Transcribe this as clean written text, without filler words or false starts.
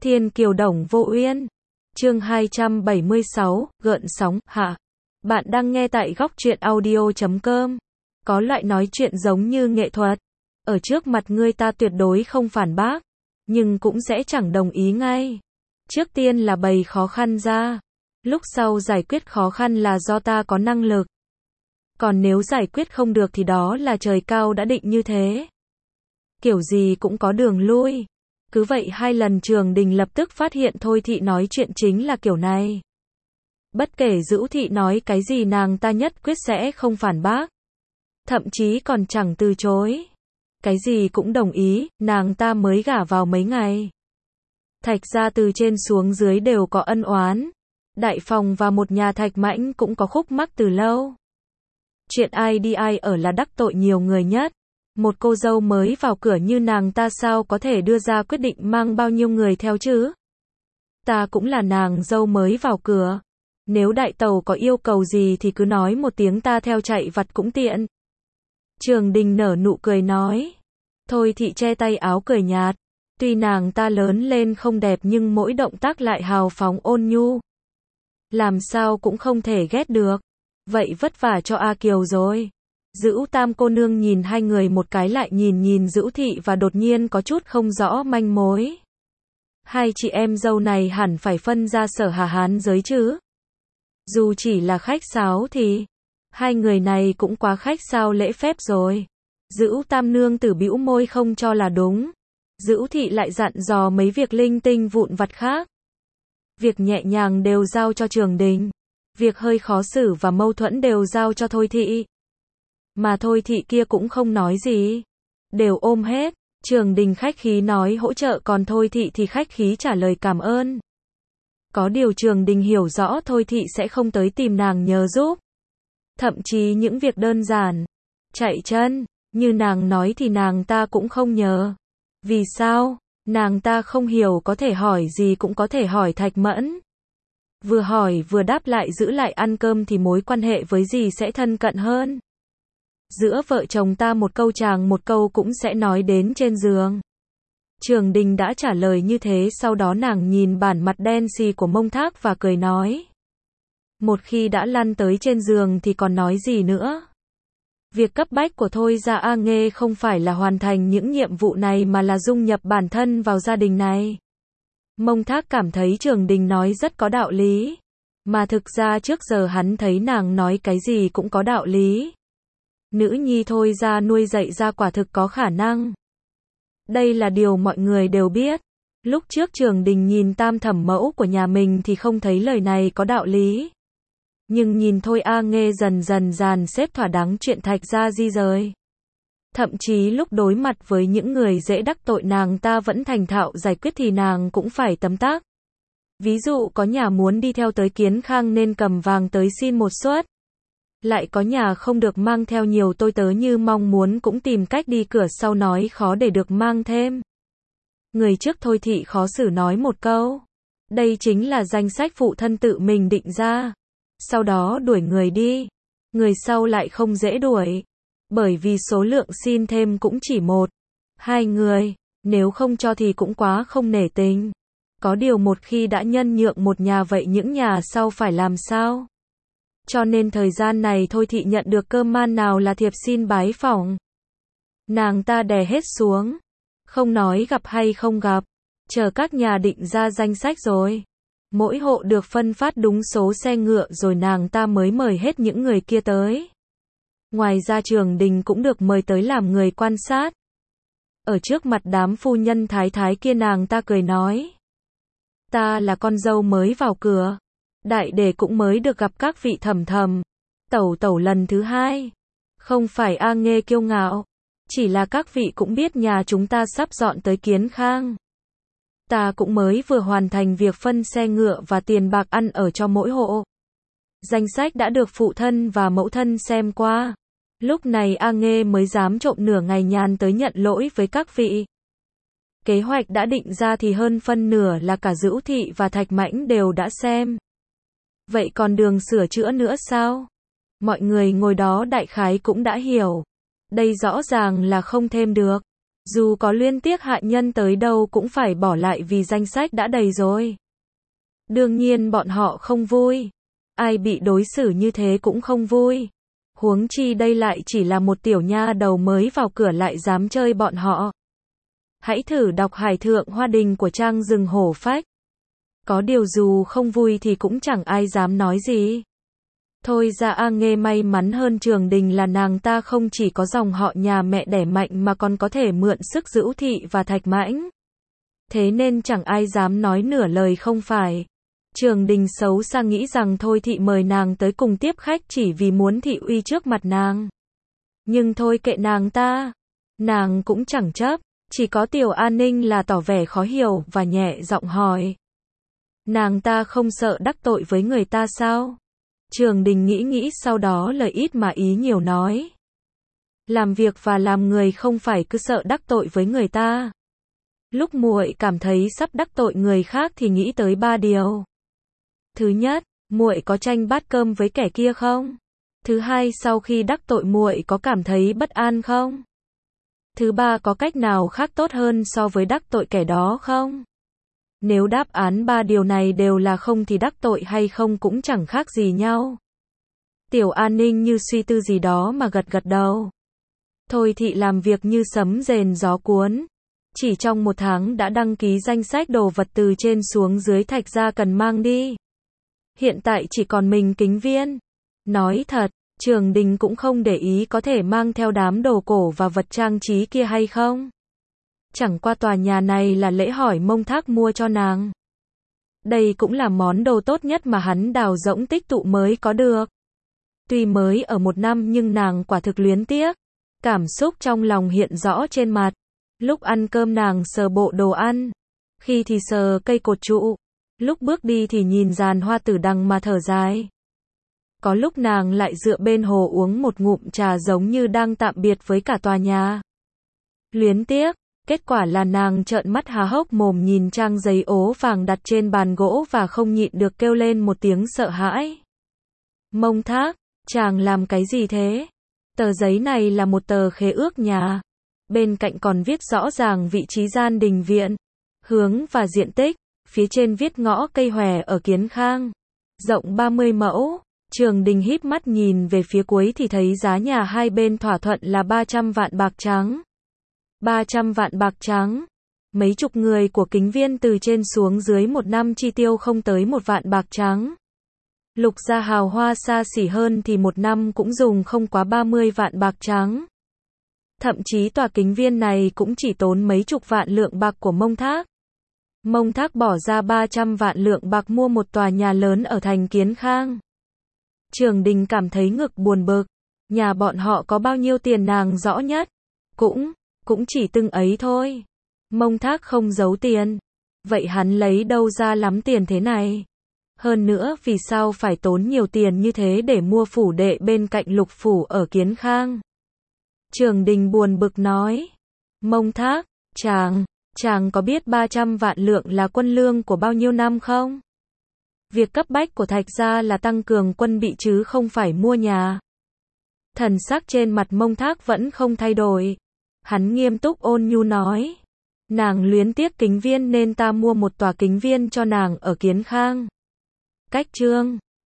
Thiên kiều đồng vô uyên. Chương 276, gợn sóng, hạ. Bạn đang nghe tại góc truyện audio.com. Có loại nói chuyện giống như nghệ thuật. Ở trước mặt ngươi ta tuyệt đối không phản bác, nhưng cũng sẽ chẳng đồng ý ngay. Trước tiên là bày khó khăn ra. Lúc sau giải quyết khó khăn là do ta có năng lực. Còn nếu giải quyết không được thì đó là trời cao đã định như thế. Kiểu gì cũng có đường lui. Cứ vậy 2 lần Trường Đình lập tức phát hiện Thôi Thị nói chuyện chính là kiểu này. Bất kể Dữu Thị nói cái gì nàng ta nhất quyết sẽ không phản bác. Thậm chí còn chẳng từ chối. Cái gì cũng đồng ý, nàng ta mới gả vào mấy ngày. Thạch gia từ trên xuống dưới đều có ân oán. Đại Phòng và một nhà Thạch Mãnh cũng có khúc mắc từ lâu. Chuyện ai đi ai ở là đắc tội nhiều người nhất. Một cô dâu mới vào cửa như nàng ta sao có thể đưa ra quyết định mang bao nhiêu người theo chứ? Ta cũng là nàng dâu mới vào cửa. Nếu đại tàu có yêu cầu gì thì cứ nói một tiếng ta theo chạy vặt cũng tiện. Trường Đình nở nụ cười nói. Thôi Thị che tay áo cười nhạt. Tuy nàng ta lớn lên không đẹp nhưng mỗi động tác lại hào phóng ôn nhu. Làm sao cũng không thể ghét được. Vậy vất vả cho A Kiều rồi. Dữu Tam cô nương nhìn hai người một cái lại nhìn Dữu Thị và đột nhiên có chút không rõ manh mối. Hai chị em dâu này hẳn phải phân ra Sở Hà Hán giới chứ. Dù chỉ là khách sáo thì hai người này cũng quá khách sáo lễ phép rồi. Dữu Tam nương tử bĩu môi không cho là đúng. Dữu Thị lại dặn dò mấy việc linh tinh vụn vặt khác. Việc nhẹ nhàng đều giao cho Trường Đình. Việc hơi khó xử và mâu thuẫn đều giao cho Thôi Thị. Mà Thôi Thị kia cũng không nói gì. Đều ôm hết. Trường Đình khách khí nói hỗ trợ còn Thôi Thị thì khách khí trả lời cảm ơn. Có điều Trường Đình hiểu rõ Thôi Thị sẽ không tới tìm nàng nhờ giúp. Thậm chí những việc đơn giản, chạy chân, như nàng nói thì nàng ta cũng không nhờ. Vì sao? Nàng ta không hiểu có thể hỏi gì cũng có thể hỏi Thạch Mẫn. Vừa hỏi vừa đáp lại giữ lại ăn cơm thì mối quan hệ với gì sẽ thân cận hơn. Giữa vợ chồng ta một câu chàng một câu cũng sẽ nói đến trên giường. Trường Đình đã trả lời như thế sau đó nàng nhìn bản mặt đen xì của Mông Thác và cười nói. Một khi đã lăn tới trên giường thì còn nói gì nữa. Việc cấp bách của Thôi gia A Nghê không phải là hoàn thành những nhiệm vụ này mà là dung nhập bản thân vào gia đình này. Mông Thác cảm thấy Trường Đình nói rất có đạo lý. Mà thực ra trước giờ hắn thấy nàng nói cái gì cũng có đạo lý. Nữ nhi Thôi gia nuôi dạy ra quả thực có khả năng. Đây là điều mọi người đều biết. Lúc trước Trường Đình nhìn tam thẩm mẫu của nhà mình thì không thấy lời này có đạo lý. Nhưng nhìn Thôi A Nghê dần dần dàn xếp thỏa đáng chuyện Thạch gia di rời. Thậm chí lúc đối mặt với những người dễ đắc tội nàng ta vẫn thành thạo giải quyết thì nàng cũng phải tấm tắc. Ví dụ có nhà muốn đi theo tới Kiến Khang nên cầm vàng tới xin một suất. Lại có nhà không được mang theo nhiều tôi tớ như mong muốn cũng tìm cách đi cửa sau nói khó để được mang thêm. Người trước Thôi Thị khó xử nói một câu. Đây chính là danh sách phụ thân tự mình định ra. Sau đó đuổi người đi. Người sau lại không dễ đuổi. Bởi vì số lượng xin thêm cũng chỉ 1, 2 người. Nếu không cho thì cũng quá không nể tình. Có điều một khi đã nhân nhượng một nhà vậy những nhà sau phải làm sao? Cho nên thời gian này Thôi Thị nhận được cơm man nào là thiệp xin bái phỏng. Nàng ta đè hết xuống. Không nói gặp hay không gặp. Chờ các nhà định ra danh sách rồi. Mỗi hộ được phân phát đúng số xe ngựa rồi nàng ta mới mời hết những người kia tới. Ngoài ra Trường Đình cũng được mời tới làm người quan sát. Ở trước mặt đám phu nhân thái thái kia nàng ta cười nói. Ta là con dâu mới vào cửa. Đại đệ cũng mới được gặp các vị thẩm thẩm, tẩu tẩu lần thứ 2. Không phải A Nghê kiêu ngạo. Chỉ là các vị cũng biết nhà chúng ta sắp dọn tới Kiến Khang. Ta cũng mới vừa hoàn thành việc phân xe ngựa và tiền bạc ăn ở cho mỗi hộ. Danh sách đã được phụ thân và mẫu thân xem qua. Lúc này A Nghê mới dám trộm nửa ngày nhàn tới nhận lỗi với các vị. Kế hoạch đã định ra thì hơn phân nửa là cả Dữu Thị và Thạch Mãnh đều đã xem. Vậy còn đường sửa chữa nữa sao? Mọi người ngồi đó đại khái cũng đã hiểu. Đây rõ ràng là không thêm được. Dù có luyến tiếc hạ nhân tới đâu cũng phải bỏ lại vì danh sách đã đầy rồi. Đương nhiên bọn họ không vui. Ai bị đối xử như thế cũng không vui. Huống chi đây lại chỉ là một tiểu nha đầu mới vào cửa lại dám chơi bọn họ. Hãy thử đọc Hải Thượng Hoa Đình của Trang Rừng Hổ Phách. Có điều dù không vui thì cũng chẳng ai dám nói gì. Thôi ra A Nghê may mắn hơn Trường Đình là nàng ta không chỉ có dòng họ nhà mẹ đẻ mạnh mà còn có thể mượn sức Dữu Thị và Thạch Mãnh. Thế nên chẳng ai dám nói nửa lời không phải. Trường Đình xấu xa nghĩ rằng Thôi Thị mời nàng tới cùng tiếp khách chỉ vì muốn thị uy trước mặt nàng. Nhưng thôi kệ nàng ta. Nàng cũng chẳng chấp, chỉ có Tiểu An Ninh là tỏ vẻ khó hiểu và nhẹ giọng hỏi. Nàng ta không sợ đắc tội với người ta sao? Trường Đình nghĩ sau đó lời ít mà ý nhiều nói. Làm việc và làm người không phải cứ sợ đắc tội với người ta. Lúc muội cảm thấy sắp đắc tội người khác thì nghĩ tới 3 điều. Thứ nhất, muội có tranh bát cơm với kẻ kia không? Thứ hai, sau khi đắc tội muội có cảm thấy bất an không? Thứ ba, có cách nào khác tốt hơn so với đắc tội kẻ đó không? Nếu đáp án 3 điều này đều là không thì đắc tội hay không cũng chẳng khác gì nhau. Tiểu An Ninh như suy tư gì đó mà gật gật đầu. Thôi Thị làm việc như sấm rền gió cuốn. Chỉ trong 1 tháng đã đăng ký danh sách đồ vật từ trên xuống dưới Thạch gia cần mang đi. Hiện tại chỉ còn mình Kính Viên. Nói thật, Trường Đình cũng không để ý có thể mang theo đám đồ cổ và vật trang trí kia hay không. Chẳng qua tòa nhà này là Lễ Hỏi Mông Thác mua cho nàng. Đây cũng là món đồ tốt nhất mà hắn đào rỗng tích tụ mới có được. Tuy mới ở 1 năm nhưng nàng quả thực luyến tiếc. Cảm xúc trong lòng hiện rõ trên mặt. Lúc ăn cơm nàng sờ bộ đồ ăn. Khi thì sờ cây cột trụ. Lúc bước đi thì nhìn giàn hoa tử đằng mà thở dài. Có lúc nàng lại dựa bên hồ uống một ngụm trà giống như đang tạm biệt với cả tòa nhà. Luyến tiếc. Kết quả là nàng trợn mắt há hốc mồm nhìn trang giấy ố vàng đặt trên bàn gỗ và không nhịn được kêu lên một tiếng sợ hãi. Mông Thác, chàng làm cái gì thế? Tờ giấy này là một tờ khế ước nhà. Bên cạnh còn viết rõ ràng vị trí gian đình viện, hướng và diện tích. Phía trên viết ngõ Cây Hòe ở Kiến Khang. Rộng 30 mẫu. Trường Đình híp mắt nhìn về phía cuối thì thấy giá nhà hai bên thỏa thuận là 300 vạn bạc trắng. 300 vạn bạc trắng. Mấy chục người của Kính Viên từ trên xuống dưới 1 năm chi tiêu không tới 1 vạn bạc trắng. Lục gia hào hoa xa xỉ hơn thì 1 năm cũng dùng không quá 30 vạn bạc trắng. Thậm chí tòa Kính Viên này cũng chỉ tốn mấy chục vạn lượng bạc của Mông Thác. Mông Thác bỏ ra 300 vạn lượng bạc mua một tòa nhà lớn ở thành Kiến Khang. Trường Đình cảm thấy ngực buồn bực. Nhà bọn họ có bao nhiêu tiền nàng rõ nhất. Cũng chỉ từng ấy thôi. Mông Thác không giấu tiền. Vậy hắn lấy đâu ra lắm tiền thế này? Hơn nữa vì sao phải tốn nhiều tiền như thế để mua phủ đệ bên cạnh Lục phủ ở Kiến Khang? Trường Đình buồn bực nói. Mông Thác, chàng có biết 300 vạn lượng là quân lương của bao nhiêu năm không? Việc cấp bách của Thạch gia là tăng cường quân bị chứ không phải mua nhà. Thần sắc trên mặt Mông Thác vẫn không thay đổi. Hắn nghiêm túc ôn nhu nói. Nàng luyến tiếc Kính Viên nên ta mua một tòa Kính Viên cho nàng ở Kiến Khang. Cách chương